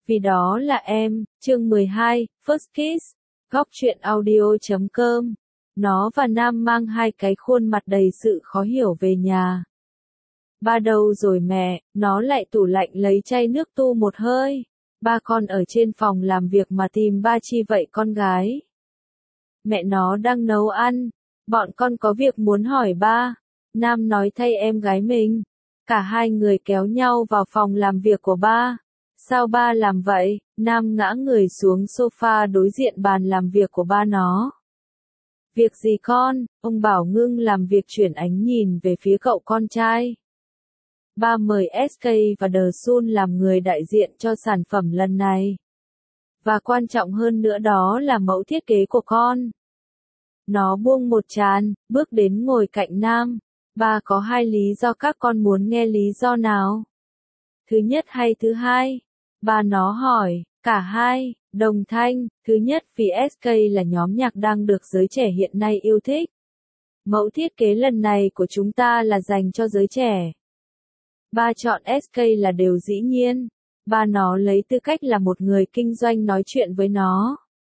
Vì đó là em, chương 12, First Kiss, góc truyện audio.com. Nó và Nam mang hai cái khuôn mặt đầy sự khó hiểu về nhà. Ba đâu rồi mẹ, nó lại tủ lạnh lấy chai nước tu một hơi. Ba con ở trên phòng làm việc mà tìm ba chi vậy con gái? Mẹ nó đang nấu ăn, bọn con có việc muốn hỏi ba. Nam nói thay em gái mình. Cả hai người kéo nhau vào phòng làm việc của ba. Sao ba làm vậy? Nam ngã người xuống sofa đối diện bàn làm việc của ba nó. Việc gì con? Ông Bảo ngưng làm việc chuyển ánh nhìn về phía cậu con trai. Ba mời SK và The Sun làm người đại diện cho sản phẩm lần này. Và quan trọng hơn nữa đó là mẫu thiết kế của con. Nó buông một trán, bước đến ngồi cạnh Nam. Ba có hai lý do, các con muốn nghe lý do nào? Thứ nhất hay thứ hai? Ba nó hỏi, cả hai, đồng thanh. Thứ nhất vì SK là nhóm nhạc đang được giới trẻ hiện nay yêu thích. Mẫu thiết kế lần này của chúng ta là dành cho giới trẻ. Ba chọn SK là điều dĩ nhiên. Ba nó lấy tư cách là một người kinh doanh nói chuyện với nó.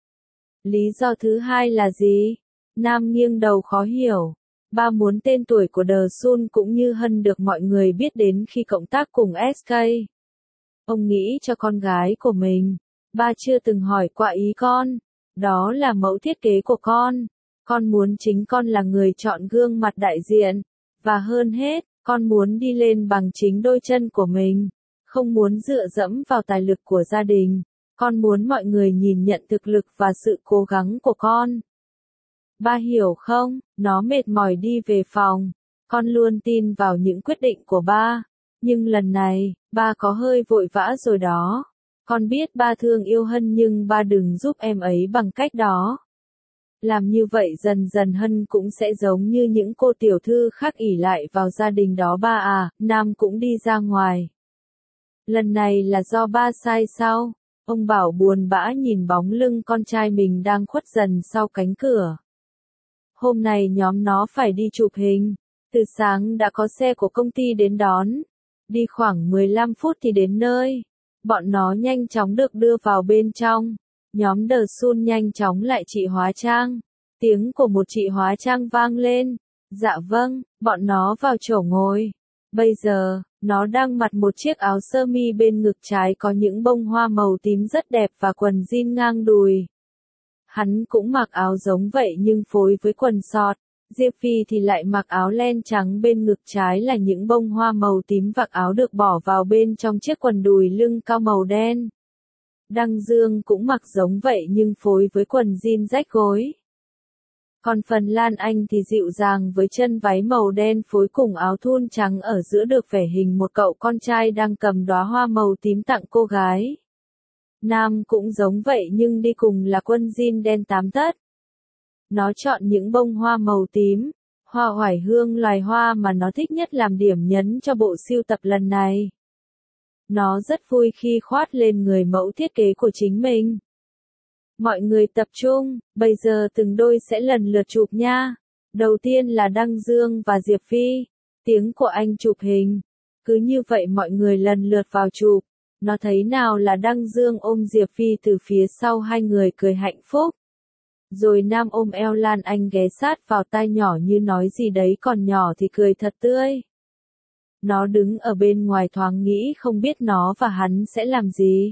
Lý do thứ hai là gì? Nam nghiêng đầu khó hiểu. Ba muốn tên tuổi của The Sun cũng như Hân được mọi người biết đến khi cộng tác cùng SK. Ông nghĩ cho con gái của mình. Ba chưa từng hỏi qua ý con. Đó là mẫu thiết kế của con. Con muốn chính con là người chọn gương mặt đại diện. Và hơn hết, con muốn đi lên bằng chính đôi chân của mình. Không muốn dựa dẫm vào tài lực của gia đình. Con muốn mọi người nhìn nhận thực lực và sự cố gắng của con. Ba hiểu không? Nó mệt mỏi đi về phòng. Con luôn tin vào những quyết định của ba. Nhưng lần này, ba có hơi vội vã rồi đó. Con biết ba thương yêu Hân nhưng ba đừng giúp em ấy bằng cách đó. Làm như vậy dần dần Hân cũng sẽ giống như những cô tiểu thư khác ỷ lại vào gia đình đó ba à. Nam cũng đi ra ngoài. Lần này là do ba sai sao? Ông Bảo buồn bã nhìn bóng lưng con trai mình đang khuất dần sau cánh cửa. Hôm nay nhóm nó phải đi chụp hình. Từ sáng đã có xe của công ty đến đón. Đi khoảng 15 phút thì đến nơi. Bọn nó nhanh chóng được đưa vào bên trong. Nhóm The Sun nhanh chóng lại chị hóa trang. Tiếng của một chị hóa trang vang lên. Dạ vâng, bọn nó vào chỗ ngồi. Bây giờ, nó đang mặc một chiếc áo sơ mi bên ngực trái có những bông hoa màu tím rất đẹp và quần jean ngang đùi. Hắn cũng mặc áo giống vậy nhưng phối với quần sọt. Diệp Phi thì lại mặc áo len trắng bên ngực trái là những bông hoa màu tím, vạt áo được bỏ vào bên trong chiếc quần đùi lưng cao màu đen. Đăng Dương cũng mặc giống vậy nhưng phối với quần jean rách gối. Còn phần Lan Anh thì dịu dàng với chân váy màu đen phối cùng áo thun trắng, ở giữa được vẽ hình một cậu con trai đang cầm đóa hoa màu tím tặng cô gái. Nam cũng giống vậy nhưng đi cùng là quần jean đen 8 tấc. Nó chọn những bông hoa màu tím, hoa oải hương, loài hoa mà nó thích nhất làm điểm nhấn cho bộ sưu tập lần này. Nó rất vui khi khoác lên người mẫu thiết kế của chính mình. Mọi người tập trung, bây giờ từng đôi sẽ lần lượt chụp nha. Đầu tiên là Đăng Dương và Diệp Phi. Tiếng của anh chụp hình. Cứ như vậy mọi người lần lượt vào chụp. Nó thấy nào là Đăng Dương ôm Diệp Phi từ phía sau, hai người cười hạnh phúc. Rồi Nam ôm eo Lan Anh ghé sát vào tai nhỏ như nói gì đấy, còn nhỏ thì cười thật tươi. Nó đứng ở bên ngoài thoáng nghĩ không biết nó và hắn sẽ làm gì.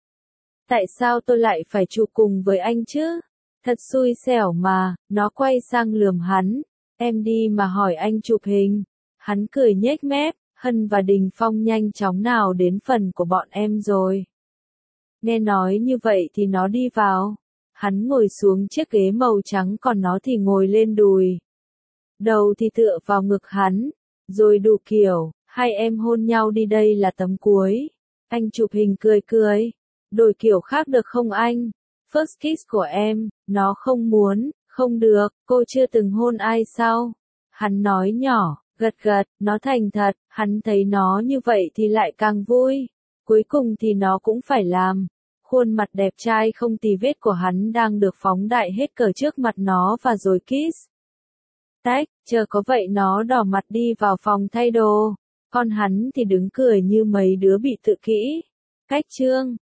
Tại sao tôi lại phải chụp cùng với anh chứ? Thật xui xẻo mà. Nó quay sang lườm hắn. Em đi mà hỏi anh chụp hình. Hắn cười nhếch mép. Hân và Đình Phong nhanh chóng nào đến phần của bọn em rồi. Nghe nói như vậy thì nó đi vào. Hắn ngồi xuống chiếc ghế màu trắng, còn nó thì ngồi lên đùi. Đầu thì tựa vào ngực hắn. Rồi đủ kiểu, hai em hôn nhau đi, đây là tấm cuối. Anh chụp hình cười cười. Đổi kiểu khác được không anh? First kiss của em. Nó không muốn. Không được, cô chưa từng hôn ai sao? Hắn nói nhỏ, gật gật. Nó thành thật. Hắn thấy nó như vậy thì lại càng vui. Cuối cùng thì nó cũng phải làm. Khuôn mặt đẹp trai không tì vết của hắn đang được phóng đại hết cỡ trước mặt nó và rồi kiss. Tách, chờ có vậy nó đỏ mặt đi vào phòng thay đồ. Còn hắn thì đứng cười như mấy đứa bị tự kỷ. Cách chương.